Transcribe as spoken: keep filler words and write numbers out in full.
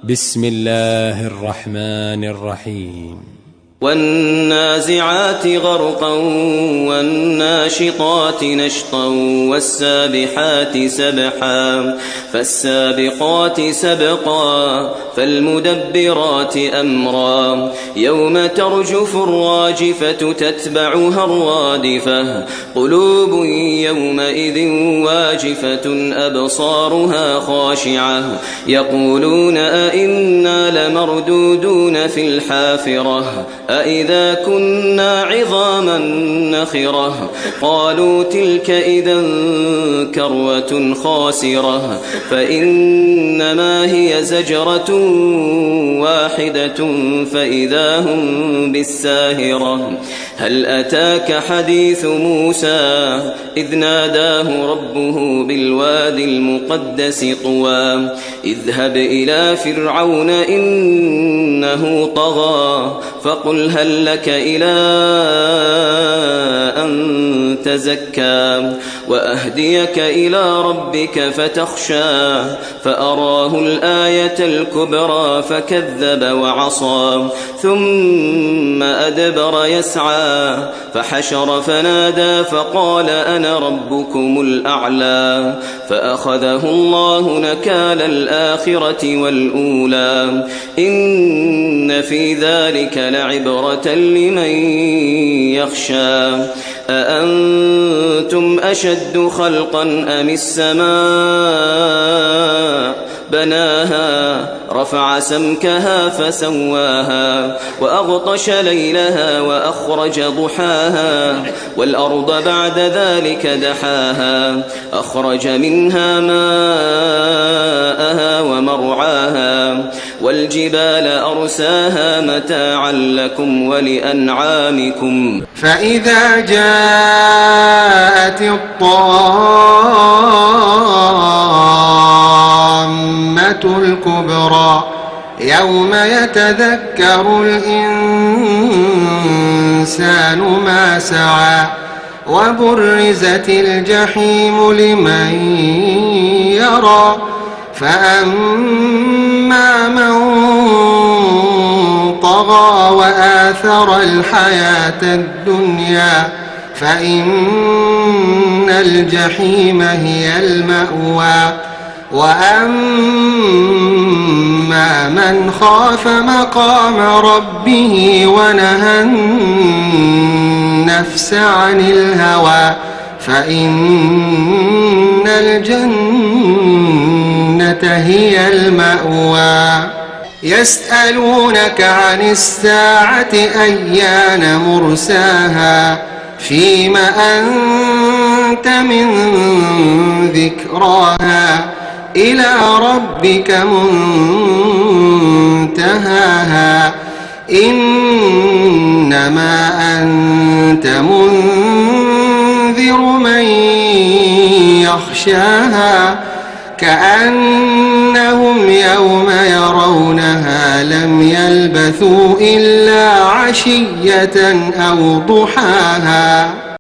بسم الله الرحمن الرحيم والنازعات غرقا والناشطات نشطا والسابحات سبحا فالسابقات سبقا فالمدبرات أمرا يوم ترجف الراجفة تتبعها الرادفة قلوب يومئذ واجفة أبصارها خاشعة يقولون أئنا لمردودون في الحافرة أئذا كنا عظاما نخرة قالوا تلك إذا كروة خاسرة فإنما هي زجرة واحدة فإذا هم بالساهرة هل أتاك حديث موسى إذ ناداه ربه بالوادي المقدس طوى اذهب إلى فرعون إنه طغى فقل هل لك إلى أن تزكى وأهديك إلى ربك فتخشى فأراه الآية الكبرى فكذب وعصى ثم أدبر يسعى فحشر فنادى فقال أنا ربكم الأعلى فأخذه الله نكال الآخرة والأولى إن في ذلك لعبرة لمن يخشى أأنتم أشد خلقا أم السماء بناها رفع سمكها فسواها وأغطش ليلها وأخرج ضحاها والأرض بعد ذلك دحاها أخرج منها ماءها ومرعاها والجبال أرساها متاعا لكم ولأنعامكم فإذا جاءت الطامة الكبرى يوم يتذكر الإنسان ما سعى وبرزت الجحيم لمن يرى فأما من طغى وآثر الحياة الدنيا فإن الجحيم هي المأوى وأما من خاف مقام ربه ونهى النفس عن الهوى فإن الجنة هي المأوى يسألونك عن الساعة أيان مرساها فيم أنت من ذكراها إلى ربك منتهاها إنما أنت منذر من يخشاها كأنهم يوم يرونها لم يلبثوا إلا عشية أو ضحاها.